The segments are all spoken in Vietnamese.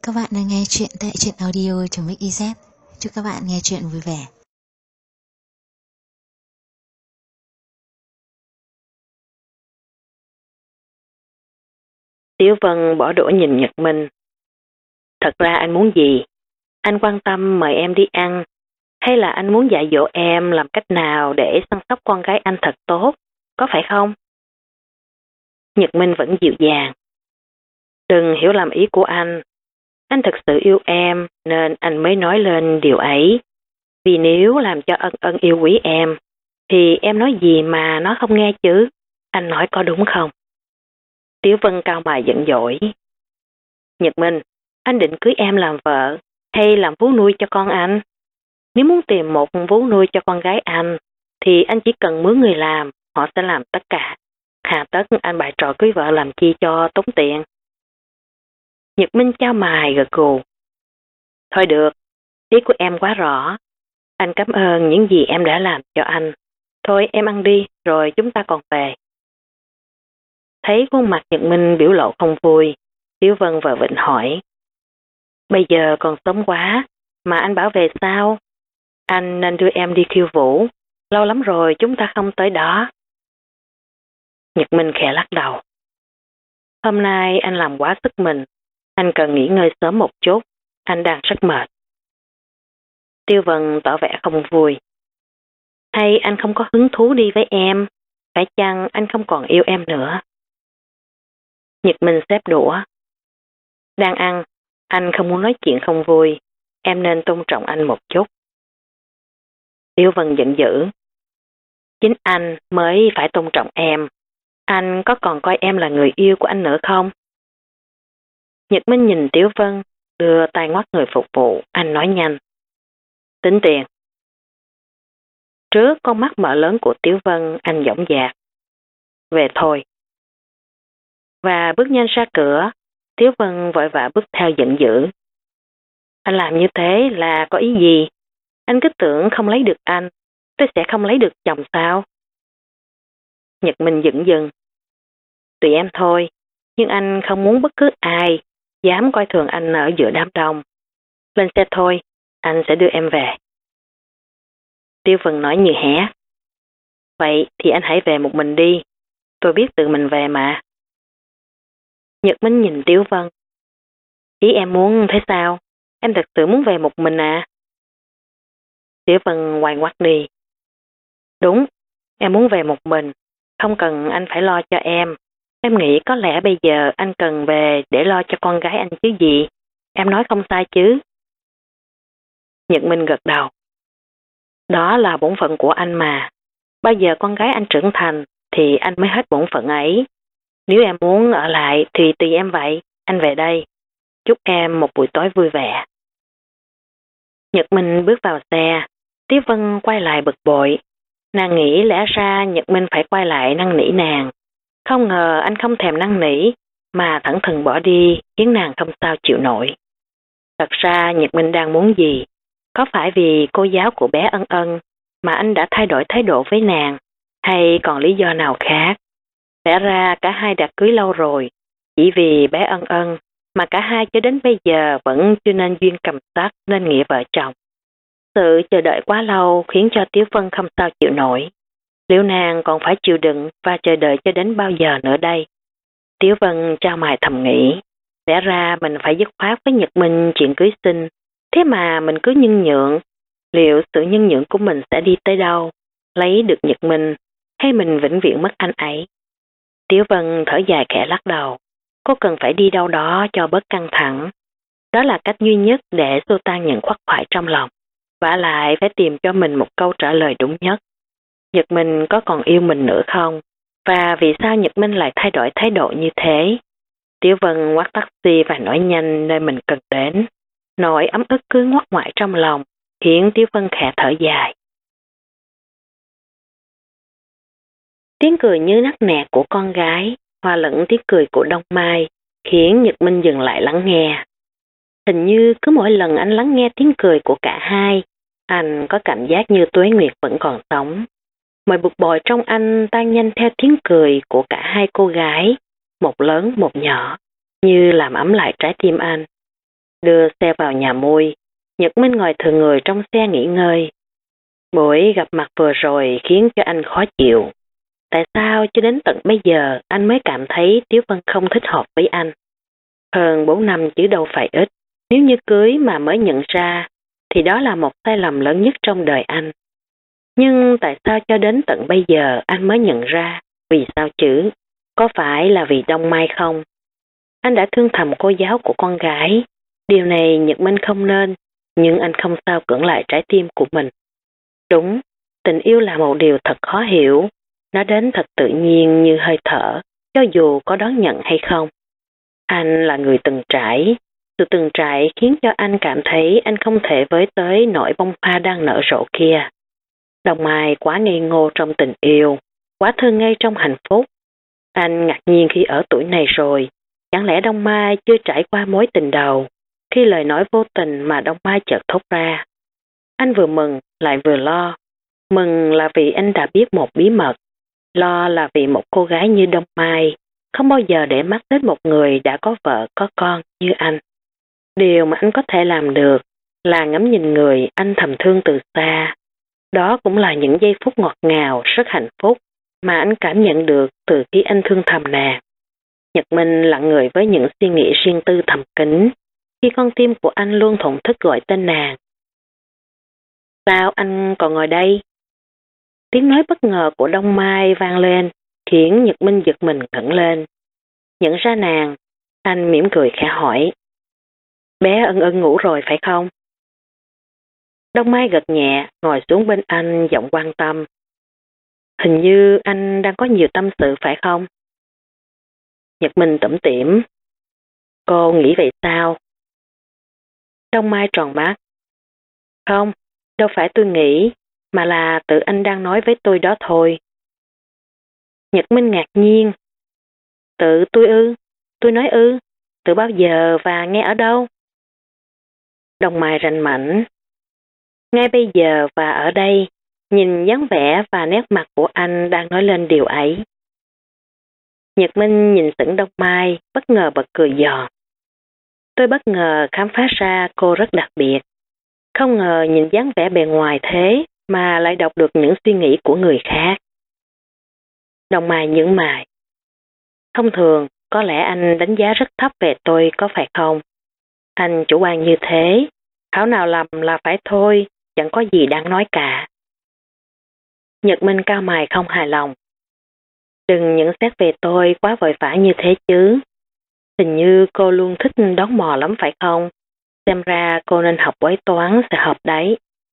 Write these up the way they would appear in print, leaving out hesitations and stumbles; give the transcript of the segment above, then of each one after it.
Các bạn đang nghe chuyện tại truyện audio.mix.iz. Chúc các bạn nghe chuyện vui vẻ. Tiểu Vân bỏ đũa nhìn Nhật Minh. Thật ra anh muốn gì? Anh quan tâm mời em đi ăn, hay là anh muốn dạy dỗ em làm cách nào để săn sóc con gái anh thật tốt, có phải không? Nhật Minh vẫn dịu dàng. Đừng hiểu lầm ý của anh thật sự yêu em nên anh mới nói lên điều ấy. Vì nếu làm cho Ân Ân yêu quý em, thì em nói gì mà nó không nghe chứ? Anh nói có đúng không? Tiểu Vân cau mày giận dỗi. Nhật Minh, anh định cưới em làm vợ hay làm vú nuôi cho con anh? Nếu muốn tìm một vú nuôi cho con gái anh, thì anh chỉ cần mướn người làm, họ sẽ làm tất cả. Hà tất anh bày trò cưới vợ làm chi cho tốn tiền. Nhật Minh chau mày gật gù. Thôi được, ý của em quá rõ. Anh cảm ơn những gì em đã làm cho anh. Thôi em ăn đi, rồi chúng ta còn về. Thấy khuôn mặt Nhật Minh biểu lộ không vui, Tiểu Vân vờ vịnh hỏi. Bây giờ còn sớm quá, mà anh bảo về sao? Anh nên đưa em đi khiêu vũ, lâu lắm rồi chúng ta không tới đó. Nhật Minh khẽ lắc đầu. Hôm nay anh làm quá sức mình, anh cần nghỉ ngơi sớm một chút, anh đang rất mệt. Tiêu Vân tỏ vẻ không vui. Hay anh không có hứng thú đi với em, phải chăng anh không còn yêu em nữa? Nhật Minh xếp đũa. Đang ăn, anh không muốn nói chuyện không vui, em nên tôn trọng anh một chút. Tiêu Vân giận dữ. Chính anh mới phải tôn trọng em. Anh có còn coi em là người yêu của anh nữa không? Nhật Minh nhìn Tiểu Vân, đưa tay ngoắt người phục vụ, anh nói nhanh. Tính tiền. Trước con mắt mở lớn của Tiểu Vân, anh dõng dạc. Về thôi. Và bước nhanh ra cửa, Tiểu Vân vội vã bước theo giận dữ. Anh làm như thế là có ý gì? Anh cứ tưởng không lấy được anh, tôi sẽ không lấy được chồng sao? Nhật Minh dửng dừng. Tùy em thôi, nhưng anh không muốn bất cứ ai dám coi thường anh ở giữa đám đông. Lên xe thôi, anh sẽ đưa em về. Tiêu Vân nói như hé. Vậy thì anh hãy về một mình đi, tôi biết tự mình về mà. Nhật Minh nhìn Tiêu Vân. Ý em muốn thế sao? Em thật sự muốn về một mình à? Tiêu Vân ngoan ngoắt đi. Đúng, em muốn về một mình, không cần anh phải lo cho em. Em nghĩ có lẽ bây giờ anh cần về để lo cho con gái anh chứ gì. Em nói không sai chứ? Nhật Minh gật đầu. Đó là bổn phận của anh mà. Bao giờ con gái anh trưởng thành thì anh mới hết bổn phận ấy. Nếu em muốn ở lại thì tùy em vậy. Anh về đây. Chúc em một buổi tối vui vẻ. Nhật Minh bước vào xe. Tiếu Vân quay lại bực bội. Nàng nghĩ lẽ ra Nhật Minh phải quay lại năn nỉ nàng. Không ngờ anh không thèm năn nỉ, mà thẳng thừng bỏ đi, khiến nàng không sao chịu nổi. Thật ra Nhật Minh đang muốn gì? Có phải vì cô giáo của bé Ân Ân mà anh đã thay đổi thái độ với nàng, hay còn lý do nào khác? Lẽ ra cả hai đã cưới lâu rồi, chỉ vì bé Ân Ân mà cả hai cho đến bây giờ vẫn chưa nên duyên cầm sắc nên nghĩa vợ chồng. Sự chờ đợi quá lâu khiến cho Tiếu Vân không sao chịu nổi. Liệu nàng còn phải chịu đựng và chờ đợi cho đến bao giờ nữa đây? Tiếu Vân trao mày thầm nghĩ. Lẽ ra mình phải dứt khoát với Nhật Minh chuyện cưới xin. Thế mà mình cứ nhân nhượng. Liệu sự nhân nhượng của mình sẽ đi tới đâu? Lấy được Nhật Minh hay mình vĩnh viễn mất anh ấy? Tiếu Vân thở dài khẽ lắc đầu. Cô cần phải đi đâu đó cho bớt căng thẳng. Đó là cách duy nhất để xua tan những khuất khoải trong lòng. Vả lại phải tìm cho mình một câu trả lời đúng nhất. Nhật Minh có còn yêu mình nữa không? Và vì sao Nhật Minh lại thay đổi thái độ như thế? Tiểu Vân ngoắt taxi và nói nhanh nơi mình cần đến. Nỗi ấm ức cứ ngoắt ngoại trong lòng, khiến Tiểu Vân khẽ thở dài. Tiếng cười như nắc nẻ của con gái, hòa lẫn tiếng cười của Đông Mai, khiến Nhật Minh dừng lại lắng nghe. Hình như cứ mỗi lần anh lắng nghe tiếng cười của cả hai, anh có cảm giác như Tuế Nguyệt vẫn còn sống. Mọi bực bội trong anh tan nhanh theo tiếng cười của cả hai cô gái, một lớn một nhỏ, như làm ấm lại trái tim anh. Đưa xe vào nhà mui, Nhật Minh ngồi thừa người trong xe nghỉ ngơi. Buổi gặp mặt vừa rồi khiến cho anh khó chịu. Tại sao cho đến tận bây giờ anh mới cảm thấy Tiếu Vân không thích hợp với anh? Hơn 4 năm chứ đâu phải ít. Nếu như cưới mà mới nhận ra thì đó là một sai lầm lớn nhất trong đời anh. Nhưng tại sao cho đến tận bây giờ anh mới nhận ra? Vì sao chứ? Có phải là vì Đông Mai không? Anh đã thương thầm cô giáo của con gái. Điều này Nhật Minh không nên, nhưng anh không sao cưỡng lại trái tim của mình. Đúng, tình yêu là một điều thật khó hiểu. Nó đến thật tự nhiên như hơi thở, cho dù có đón nhận hay không. Anh là người từng trải. Sự từng trải khiến cho anh cảm thấy anh không thể với tới nỗi bông hoa đang nở rộ kia. Đông Mai quá ngây ngô trong tình yêu, quá thơ ngây trong hạnh phúc. Anh ngạc nhiên khi ở tuổi này rồi, chẳng lẽ Đông Mai chưa trải qua mối tình đầu, khi lời nói vô tình mà Đông Mai chợt thốt ra. Anh vừa mừng lại vừa lo. Mừng là vì anh đã biết một bí mật, lo là vì một cô gái như Đông Mai không bao giờ để mắt đến một người đã có vợ có con như anh. Điều mà anh có thể làm được là ngắm nhìn người anh thầm thương từ xa. Đó cũng là những giây phút ngọt ngào, rất hạnh phúc mà anh cảm nhận được từ khi anh thương thầm nàng. Nhật Minh lặng người với những suy nghĩ riêng tư thầm kín, khi con tim của anh luôn thổn thức gọi tên nàng. Sao anh còn ngồi đây? Tiếng nói bất ngờ của Đông Mai vang lên, khiến Nhật Minh giật mình ngẩng lên. Nhận ra nàng, anh mỉm cười khẽ hỏi. Bé Ân Ân ngủ rồi phải không? Đông Mai gật nhẹ, ngồi xuống bên anh giọng quan tâm. Hình như anh đang có nhiều tâm sự phải không? Nhật Minh tủm tỉm. Cô nghĩ vậy sao? Đông Mai tròn mắt. Không, đâu phải tôi nghĩ, mà là tự anh đang nói với tôi đó thôi. Nhật Minh ngạc nhiên. Tự tôi ư? Tôi nói ư? Từ bao giờ và nghe ở đâu? Đông Mai rành mảnh. Ngay bây giờ và ở đây, nhìn dáng vẻ và nét mặt của anh đang nói lên điều ấy. Nhật Minh nhìn sững Đông Mai, bất ngờ bật cười giòn. Tôi bất ngờ khám phá ra cô rất đặc biệt. Không ngờ nhìn dáng vẻ bề ngoài thế mà lại đọc được những suy nghĩ của người khác. Đông Mai nhướng mày. Thông thường, có lẽ anh đánh giá rất thấp về tôi có phải không? Anh chủ quan như thế, thảo nào lầm là phải thôi, chẳng có gì đáng nói cả. Nhật Minh cao mày không hài lòng. Đừng nhận xét về tôi quá vội vã như thế chứ. Hình như cô luôn thích đón mò lắm phải không? Xem ra cô nên học bói toán sẽ hợp đấy.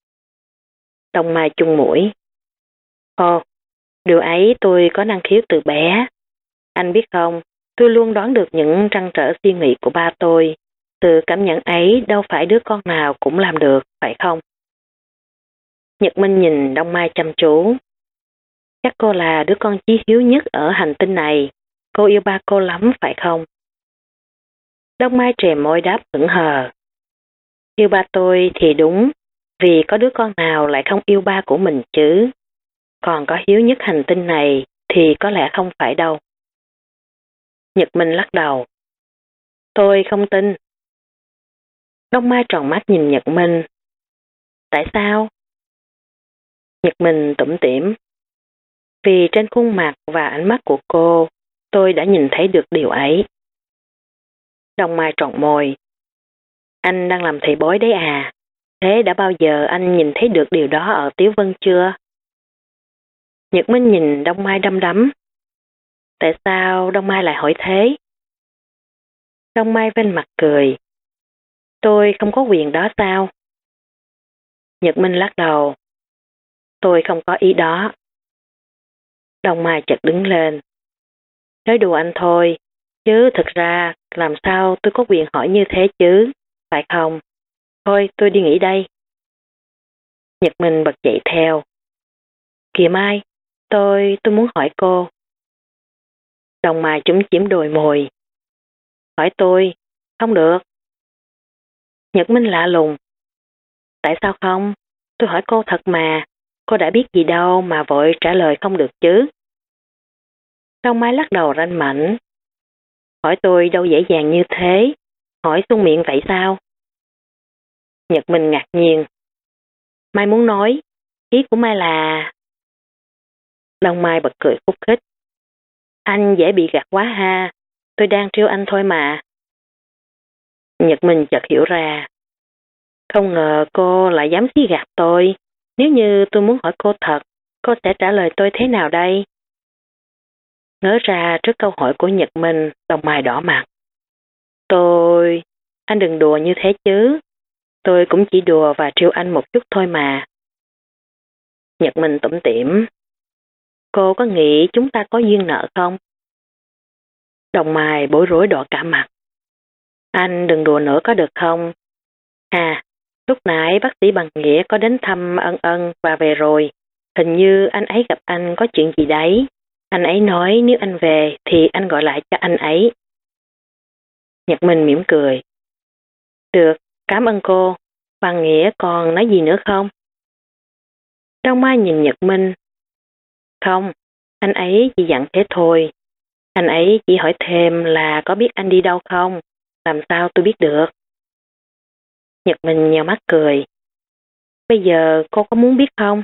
Đông Mai chung mũi. Ồ, điều ấy tôi có năng khiếu từ bé. Anh biết không, tôi luôn đoán được những trăn trở suy nghĩ của ba tôi. Từ cảm nhận ấy đâu phải đứa con nào cũng làm được, phải không? Nhật Minh nhìn Đông Mai chăm chú. Chắc cô là đứa con chí hiếu nhất ở hành tinh này. Cô yêu ba cô lắm, phải không? Đông Mai trề môi đáp hững hờ. Yêu ba tôi thì đúng, vì có đứa con nào lại không yêu ba của mình chứ. Còn có hiếu nhất hành tinh này thì có lẽ không phải đâu. Nhật Minh lắc đầu. Tôi không tin. Đông Mai tròn mắt nhìn Nhật Minh. Tại sao? Nhật Minh tủm tỉm. Vì trên khuôn mặt và ánh mắt của cô, tôi đã nhìn thấy được điều ấy. Đông Mai tròn môi. Anh đang làm thầy bói đấy à? Thế đã bao giờ anh nhìn thấy được điều đó ở Tiếu Vân chưa? Nhật Minh nhìn Đông Mai đăm đắm. Tại sao Đông Mai lại hỏi thế? Đông Mai vênh mặt cười. Tôi không có quyền đó sao? Nhật Minh lắc đầu. Tôi không có ý đó. Đông Mai chợt đứng lên. Nói đùa anh thôi, chứ thực ra làm sao tôi có quyền hỏi như thế chứ, phải không? Thôi tôi đi nghỉ đây. Nhật Minh bật dậy theo. Kìa Mai, tôi muốn hỏi cô. Đông Mai chúm chím đôi môi. Hỏi tôi, không được. Nhật Minh lạ lùng. Tại sao không? Tôi hỏi cô thật mà, cô đã biết gì đâu mà vội trả lời không được chứ. Đông Mai lắc đầu ranh mảnh. Hỏi tôi đâu dễ dàng như thế, hỏi xuông miệng vậy sao? Nhật Minh ngạc nhiên. Mai muốn nói, ý của Mai là... Đông Mai bật cười khúc khích. Anh dễ bị gạt quá ha, tôi đang trêu anh thôi mà. Nhật Minh chợt hiểu ra. Không ngờ cô lại dám xí gạt tôi. Nếu như tôi muốn hỏi cô thật, cô sẽ trả lời tôi thế nào đây? Ngớ ra trước câu hỏi của Nhật Minh, Đông Mai đỏ mặt. Anh đừng đùa như thế chứ. Tôi cũng chỉ đùa và trêu anh một chút thôi mà. Nhật Minh tủm tỉm. Cô có nghĩ chúng ta có duyên nợ không? Đông Mai bối rối đỏ cả mặt. Anh đừng đùa nữa có được không? À, lúc nãy bác sĩ Bằng Nghĩa có đến thăm Ân Ân và về rồi. Hình như anh ấy gặp anh có chuyện gì đấy. Anh ấy nói nếu anh về thì anh gọi lại cho anh ấy. Nhật Minh mỉm cười. Được, cảm ơn cô. Bằng Nghĩa còn nói gì nữa không? Đông Mai nhìn Nhật Minh. Không, anh ấy chỉ dặn thế thôi. Anh ấy chỉ hỏi thêm là có biết anh đi đâu không? Làm sao tôi biết được? Nhật Minh nheo mắt cười. Bây giờ cô có muốn biết không?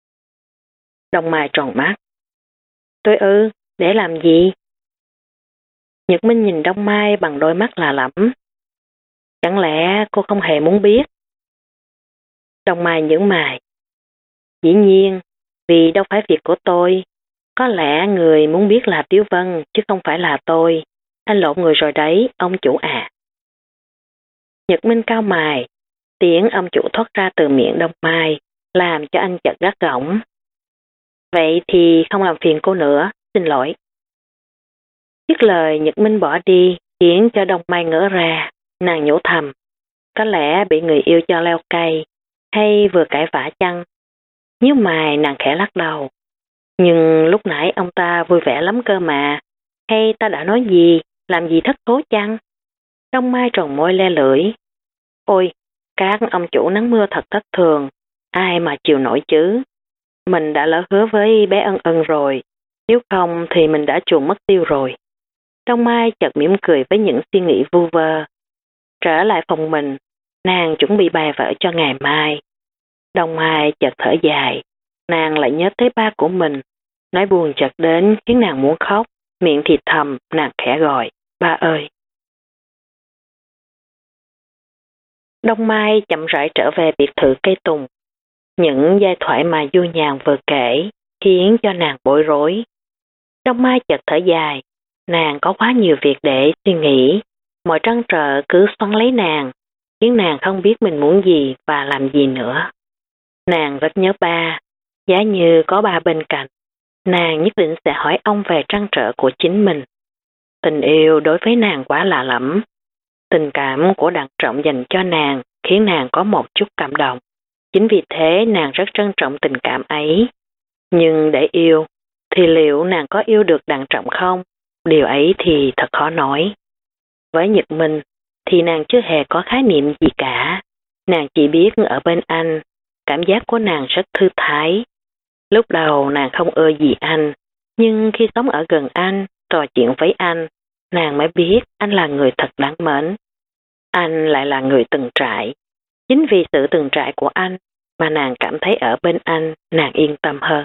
Đông Mai tròn mắt. Tôi để làm gì? Nhật Minh nhìn Đông Mai bằng đôi mắt lạ lẫm. Chẳng lẽ cô không hề muốn biết? Đông Mai nhướng mày. Dĩ nhiên, vì đâu phải việc của tôi. Có lẽ người muốn biết là Tiếu Vân chứ không phải là tôi. Anh lộn người rồi đấy, ông chủ à. Nhật Minh cau mày. Tiếng ông chủ thoát ra từ miệng Đông Mai, làm cho anh chợt gắt gỏng. Vậy thì không làm phiền cô nữa, xin lỗi. Dứt lời Nhật Minh bỏ đi, khiến cho Đông Mai ngỡ ra, nàng nhủ thầm. Có lẽ bị người yêu cho leo cây, hay vừa cãi vã chăng? Nhíu mày nàng khẽ lắc đầu. Nhưng lúc nãy ông ta vui vẻ lắm cơ mà, hay ta đã nói gì, làm gì thất thố chăng? Đông Mai tròn môi le lưỡi. Ôi, các ông chủ nắng mưa thật thất thường, ai mà chịu nổi chứ? Mình đã lỡ hứa với bé Ân Ân rồi, nếu không thì mình đã chuồn mất tiêu rồi. Đông Mai chợt mỉm cười với những suy nghĩ vu vơ. Trở lại phòng mình, nàng chuẩn bị bài vở cho ngày mai. Đông Mai chợt thở dài, nàng lại nhớ tới ba của mình. Nói buồn chợt đến khiến nàng muốn khóc, miệng thì thầm, nàng khẽ gọi, ba ơi. Đông Mai chậm rãi trở về biệt thự cây tùng. Những giai thoại mà Du Nhàn vừa kể khiến cho nàng bối rối. Đông Mai chợt thở dài, nàng có quá nhiều việc để suy nghĩ. Mọi trăn trở cứ xoắn lấy nàng, khiến nàng không biết mình muốn gì và làm gì nữa. Nàng rất nhớ ba, giá như có ba bên cạnh, nàng nhất định sẽ hỏi ông về trăn trở của chính mình. Tình yêu đối với nàng quá lạ lẫm. Tình cảm của Đặng Trọng dành cho nàng khiến nàng có một chút cảm động. Chính vì thế nàng rất trân trọng tình cảm ấy. Nhưng để yêu, thì liệu nàng có yêu được Đặng Trọng không? Điều ấy thì thật khó nói. Với Nhật Minh thì nàng chưa hề có khái niệm gì cả. Nàng chỉ biết ở bên anh, cảm giác của nàng rất thư thái. Lúc đầu nàng không ưa gì anh, nhưng khi sống ở gần anh, trò chuyện với anh, nàng mới biết anh là người thật đáng mến. Anh lại là người từng trải. Chính vì sự từng trải của anh mà nàng cảm thấy ở bên anh nàng yên tâm hơn.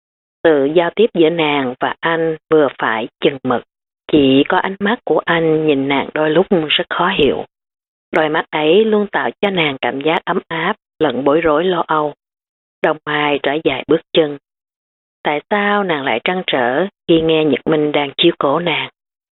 Sự giao tiếp giữa nàng và anh vừa phải chừng mực. Chỉ có ánh mắt của anh nhìn nàng đôi lúc rất khó hiểu. Đôi mắt ấy luôn tạo cho nàng cảm giác ấm áp lẫn bối rối lo âu. Đông Mai trở dài bước chân. Tại sao nàng lại trăn trở khi nghe Nhật Minh đang chiếu cố nàng?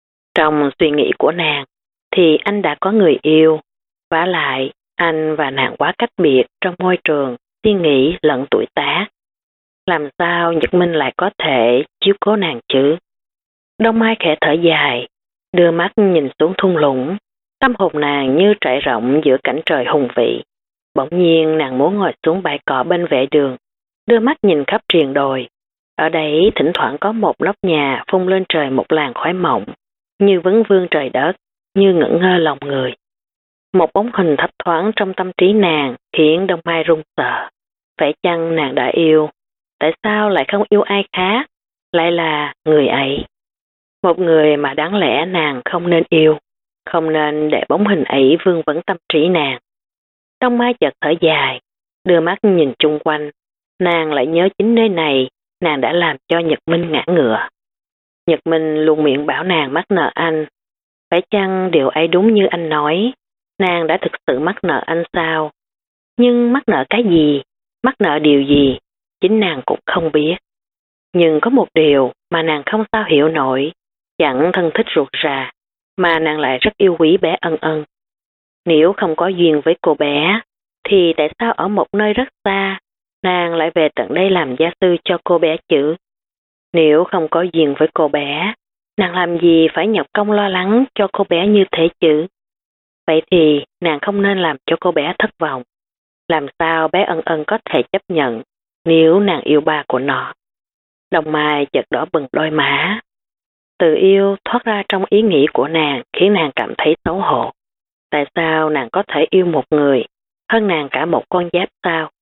Trong suy nghĩ của nàng thì anh đã có người yêu. Vả lại anh và nàng quá cách biệt trong môi trường, suy nghĩ lẫn tuổi tác. Làm sao Nhật Minh lại có thể chiếu cố nàng chứ? Đông Mai khẽ thở dài, đưa mắt nhìn xuống thung lũng. Tâm hồn nàng như trải rộng giữa cảnh trời hùng vĩ. Bỗng nhiên nàng muốn ngồi xuống bãi cỏ bên vệ đường, đưa mắt nhìn khắp triền đồi. Ở đây thỉnh thoảng có một nóc nhà phun lên trời một làn khói mỏng, như vấn vương trời đất, như ngẩn ngơ lòng người. Một bóng hình thấp thoáng trong tâm trí nàng khiến Đông Mai run sợ. Phải chăng nàng đã yêu? Tại sao lại không yêu ai khác? Lại là người ấy. Một người mà đáng lẽ nàng không nên yêu, không nên để bóng hình ấy vương vấn tâm trí nàng. Đông Mai chợt thở dài, đưa mắt nhìn chung quanh, nàng lại nhớ chính nơi này nàng đã làm cho Nhật Minh ngã ngựa. Nhật Minh luôn miệng bảo nàng mắc nợ anh. Phải chăng điều ấy đúng như anh nói, nàng đã thực sự mắc nợ anh sao? Nhưng mắc nợ cái gì, mắc nợ điều gì, chính nàng cũng không biết. Nhưng có một điều mà nàng không sao hiểu nổi, chẳng thân thích ruột rà, mà nàng lại rất yêu quý bé Ân Ân. Nếu không có duyên với cô bé, thì tại sao ở một nơi rất xa, nàng lại về tận đây làm gia sư cho cô bé chứ? Nếu không có duyên với cô bé, nàng làm gì phải nhọc công lo lắng cho cô bé như thế chứ? Vậy thì nàng không nên làm cho cô bé thất vọng. Làm sao bé Ân Ân có thể chấp nhận nếu nàng yêu ba của nó? Đồng Mai chợt đỏ bừng đôi má. Từ yêu thoát ra trong ý nghĩ của nàng khiến nàng cảm thấy xấu hổ. Tại sao nàng có thể yêu một người hơn nàng cả một con giáp sao?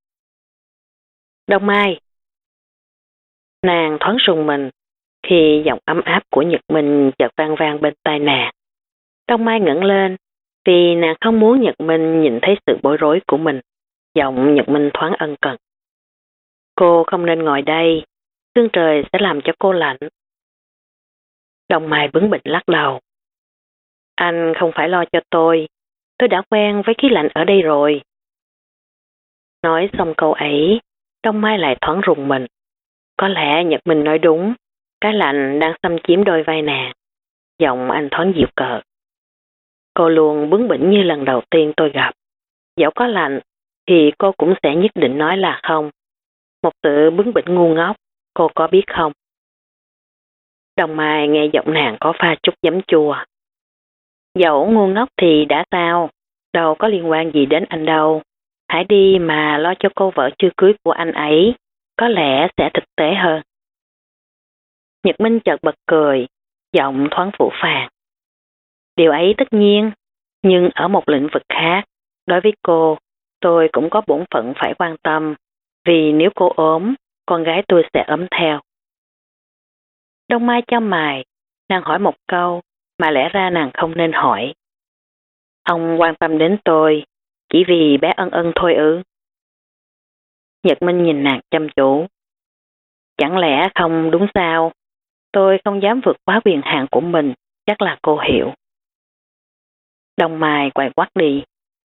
Đông Mai! Nàng thoáng rùng mình khi giọng ấm áp của Nhật Minh chợt vang vang bên tai nàng. Đông Mai ngẩng lên vì nàng không muốn Nhật Minh nhìn thấy sự bối rối của mình. Giọng Nhật Minh thoáng ân cần. Cô không nên ngồi đây, sương trời sẽ làm cho cô lạnh. Đông Mai bướng bỉnh lắc đầu. Anh không phải lo cho tôi đã quen với khí lạnh ở đây rồi. Nói xong câu ấy, Đông Mai lại thoáng rùng mình. Có lẽ Nhật Minh nói đúng, cái lạnh đang xâm chiếm đôi vai nàng. Giọng anh thoáng dịu cợt. Cô luôn bướng bỉnh như lần đầu tiên tôi gặp. Dẫu có lạnh, thì cô cũng sẽ nhất định nói là không. Một sự bướng bỉnh ngu ngốc, cô có biết không? Đông Mai nghe giọng nàng có pha chút giấm chua. Dẫu ngu ngốc thì đã sao, đâu có liên quan gì đến anh đâu. Hãy đi mà lo cho cô vợ chưa cưới của anh ấy, có lẽ sẽ thực tế hơn. Nhật Minh chợt bật cười, giọng thoáng phũ phàng. Điều ấy tất nhiên, nhưng ở một lĩnh vực khác, đối với cô, tôi cũng có bổn phận phải quan tâm, vì nếu cô ốm, con gái tôi sẽ ốm theo. Đông Mai chau mày, nàng hỏi một câu mà lẽ ra nàng không nên hỏi. Ông quan tâm đến tôi chỉ vì bé Ân Ân thôi ư? Nhật Minh nhìn nàng chăm chú. Chẳng lẽ không đúng sao? Tôi không dám vượt quá quyền hạn của mình, chắc là cô hiểu. Đông Mai quay quắt đi.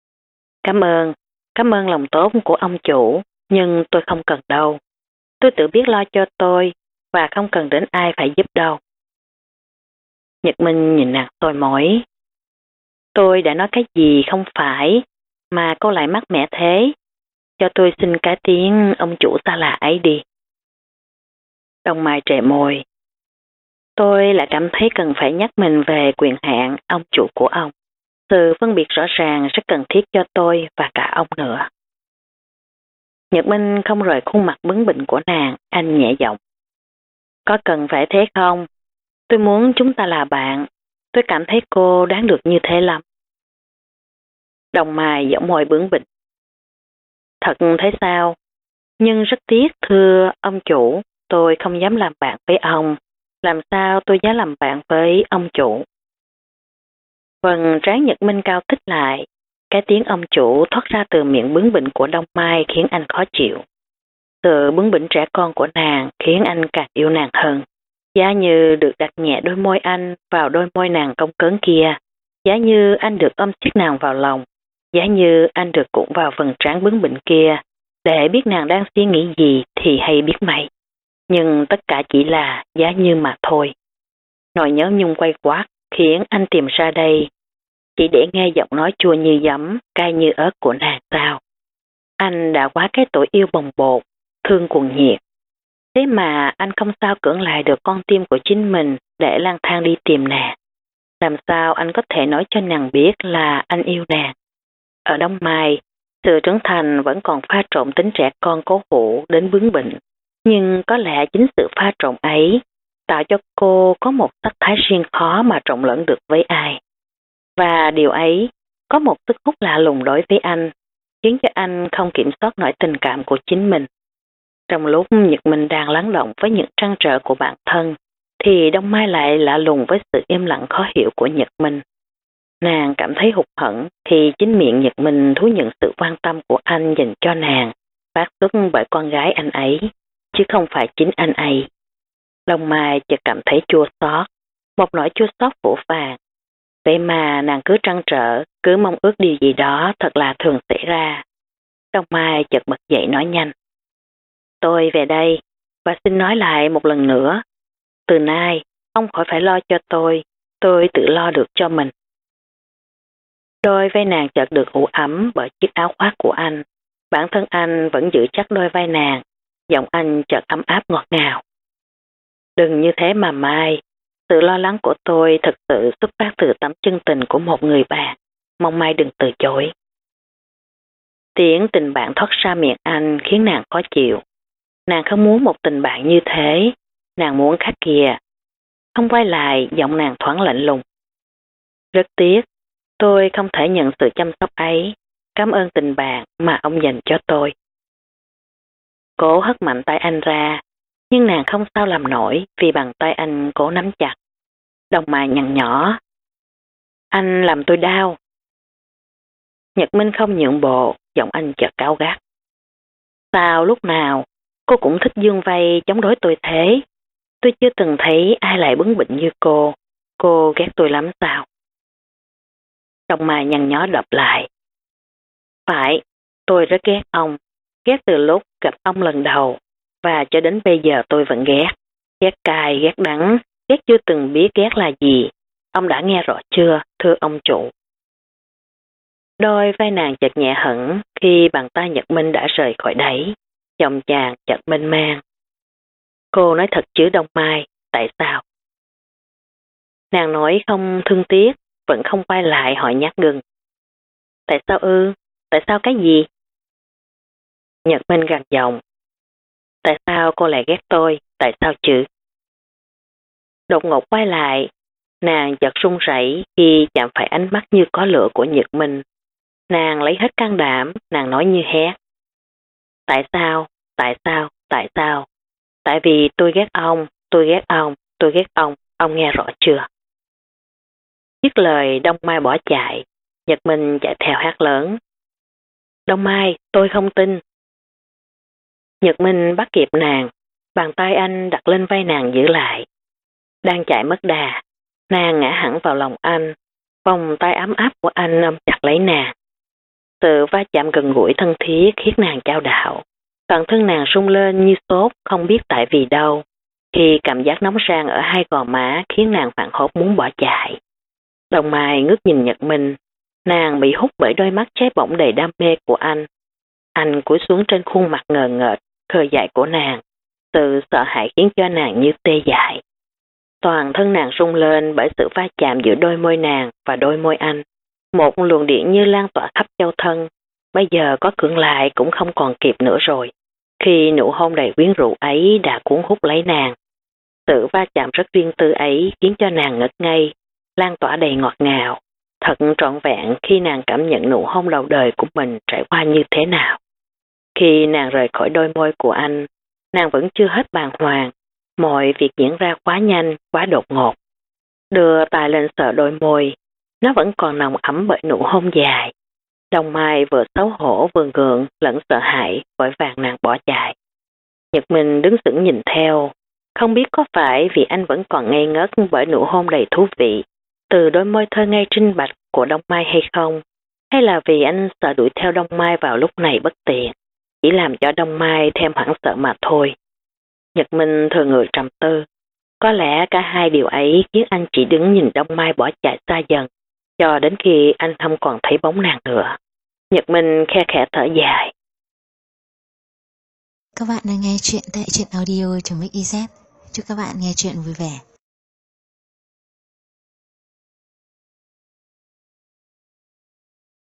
Cảm ơn lòng tốt của ông chủ, nhưng tôi không cần đâu. Tôi tự biết lo cho tôi, và không cần đến ai phải giúp đâu. Nhật Minh nhìn nàng soi mói. Tôi đã nói cái gì không phải, mà cô lại mắc mẻ thế. Cho tôi xin cái tiếng ông chủ xa lạ ấy đi. Đông Mai trề môi. Tôi lại cảm thấy cần phải nhắc mình về quyền hạn ông chủ của ông. Sự phân biệt rõ ràng rất cần thiết cho tôi và cả ông nữa. Nhật Minh không rời khuôn mặt bướng bỉnh của nàng, anh nhẹ giọng. Có cần phải thế không? Tôi muốn chúng ta là bạn. Tôi cảm thấy cô đáng được như thế lắm. Đồng Mai giọng môi bướng bỉnh. Thật thế sao? Nhưng rất tiếc thưa ông chủ, tôi không dám làm bạn với ông. Làm sao tôi dám làm bạn với ông chủ? Phần trán Nhật Minh cao thích lại. Cái tiếng ông chủ thoát ra từ miệng bướng bỉnh của Đông Mai khiến anh khó chịu. Sự bướng bỉnh trẻ con của nàng khiến anh càng yêu nàng hơn. Giá như được đặt nhẹ đôi môi anh vào đôi môi nàng cong cớn kia. Giá như anh được ôm siết nàng vào lòng. Giá như anh được cuộn vào phần trán bướng bỉnh kia. Để biết nàng đang suy nghĩ gì thì hay biết mấy. Nhưng tất cả chỉ là giá như mà thôi. Nỗi nhớ nhung quay quát khiến anh tìm ra đây. Chỉ để nghe giọng nói chua như giấm, cay như ớt của nàng sao. Anh đã quá cái tuổi yêu bồng bột, thương cuồng nhiệt. Thế mà anh không sao cưỡng lại được con tim của chính mình để lang thang đi tìm nàng. Làm sao anh có thể nói cho nàng biết là anh yêu nàng? Ở Đông Mai, sự trưởng thành vẫn còn pha trộn tính trẻ con cố hữu đến bướng bỉnh. Nhưng có lẽ chính sự pha trộn ấy tạo cho cô có một sắc thái riêng khó mà trộn lẫn được với ai. Và điều ấy có một sức hút lạ lùng đối với anh, khiến cho anh không kiểm soát nổi tình cảm của chính mình. Trong lúc Nhật Minh đang lắng động với những trăn trở của bản thân, thì Đông Mai lại lạ lùng với sự im lặng khó hiểu của Nhật Minh. Nàng cảm thấy hụt hẫng khi chính miệng Nhật Minh thú nhận sự quan tâm của anh dành cho nàng, phát xuất bởi con gái anh ấy, chứ không phải chính anh ấy. Long Mai chợt cảm thấy chua xót, một nỗi chua xót phủ phàng. Vậy mà nàng cứ trăn trở, cứ mong ước điều gì đó thật là thường xảy ra. Long Mai chợt bật dậy nói nhanh. Tôi về đây, và xin nói lại một lần nữa. Từ nay, ông khỏi phải lo cho tôi tự lo được cho mình. Đôi vai nàng chợt được ủ ấm bởi chiếc áo khoác của anh. Bản thân anh vẫn giữ chắc đôi vai nàng, giọng anh chợt ấm áp ngọt ngào. Đừng như thế mà Mai, sự lo lắng của tôi thực sự xuất phát từ tấm chân tình của một người bạn, mong Mai đừng từ chối. Tiếng tình bạn thoát ra miệng anh khiến nàng khó chịu. Nàng không muốn một tình bạn như thế, nàng muốn khác kìa. Không quay lại, giọng nàng thoáng lạnh lùng. Rất tiếc, tôi không thể nhận sự chăm sóc ấy. Cảm ơn tình bạn mà ông dành cho tôi. Cố hất mạnh tay anh ra, nhưng nàng không sao làm nổi vì bàn tay anh cố nắm chặt. Đồng mày nhăn nhỏ. Anh làm tôi đau. Nhật Minh không nhượng bộ, giọng anh chợt cáu gắt. Sao lúc nào cô cũng thích dương vây chống đối tôi thế? Tôi chưa từng thấy ai lại bướng bỉnh như cô ghét tôi lắm sao? Đồng mày nhăn nhó đập lại. Phải, tôi rất ghét ông. Ghét từ lúc gặp ông lần đầu, và cho đến bây giờ tôi vẫn ghét. Ghét cay, ghét đắng, ghét chưa từng biết ghét là gì. Ông đã nghe rõ chưa, thưa ông chủ? Đôi vai nàng chợt nhẹ hẳn khi bàn tay Nhật Minh đã rời khỏi đáy. Giọng chàng chợt mênh mang. Cô nói thật chứ Đông Mai, tại sao? Nàng nói không thương tiếc, vẫn không quay lại hỏi nhát gừng. Tại sao ư? Tại sao cái gì? Nhật Minh gằn giọng. Tại sao cô lại ghét tôi? Tại sao chứ? Đột ngột quay lại, nàng chợt run rẩy khi chạm phải ánh mắt như có lửa của Nhật Minh. Nàng lấy hết can đảm, nàng nói như hét. Tại sao? Tại sao? Tại sao? Tại vì tôi ghét ông, tôi ghét ông, tôi ghét ông nghe rõ chưa? Dứt lời Đông Mai bỏ chạy, Nhật Minh chạy theo hát lớn. Đông Mai, tôi không tin. Nhật Minh bắt kịp nàng, bàn tay anh đặt lên vai nàng giữ lại. Đang chạy mất đà, nàng ngã hẳn vào lòng anh, vòng tay ấm áp của anh ôm chặt lấy nàng. Sự va chạm gần gũi thân thiết khiến nàng chao đảo. Toàn thân nàng rung lên như sốt, không biết tại vì đâu. Khi cảm giác nóng rang ở hai gò má khiến nàng hoảng hốt muốn bỏ chạy. Đồng Mai ngước nhìn Nhật Minh, nàng bị hút bởi đôi mắt cháy bỏng đầy đam mê của anh. Anh cúi xuống trên khuôn mặt ngờ ngợt, khờ dại của nàng. Sự sợ hãi khiến cho nàng như tê dại. Toàn thân nàng rung lên bởi sự va chạm giữa đôi môi nàng và đôi môi anh. Một luồng điện như lan tỏa khắp châu thân. Bây giờ có cưỡng lại cũng không còn kịp nữa rồi. Khi nụ hôn đầy quyến rũ ấy đã cuốn hút lấy nàng. Sự va chạm rất riêng tư ấy khiến cho nàng ngất ngây, lan tỏa đầy ngọt ngào. Thật trọn vẹn khi nàng cảm nhận nụ hôn đầu đời của mình trải qua như thế nào. Khi nàng rời khỏi đôi môi của anh, nàng vẫn chưa hết bàng hoàng. Mọi việc diễn ra quá nhanh, quá đột ngột. Đưa tay lên sờ đôi môi, nó vẫn còn nồng ấm bởi nụ hôn dài. Đồng Mai vừa xấu hổ vừa gượng lẫn sợ hãi, vội vàng nàng bỏ chạy. Nhật Minh đứng sững nhìn theo, không biết có phải vì anh vẫn còn ngây ngất bởi nụ hôn đầy thú vị từ đôi môi thơ ngây trinh bạch của Đông Mai hay không, hay là vì anh sợ đuổi theo Đông Mai vào lúc này bất tiện, chỉ làm cho Đông Mai thêm hoảng sợ mà thôi. Nhật Minh thừa người trầm tư, có lẽ cả hai điều ấy khiến anh chỉ đứng nhìn Đông Mai bỏ chạy xa dần, cho đến khi anh không còn thấy bóng nàng nữa. Nhật Minh khe khẽ thở dài. Các bạn đang nghe chuyện tại truyện audio.mix.iz. Chúc các bạn nghe chuyện vui vẻ.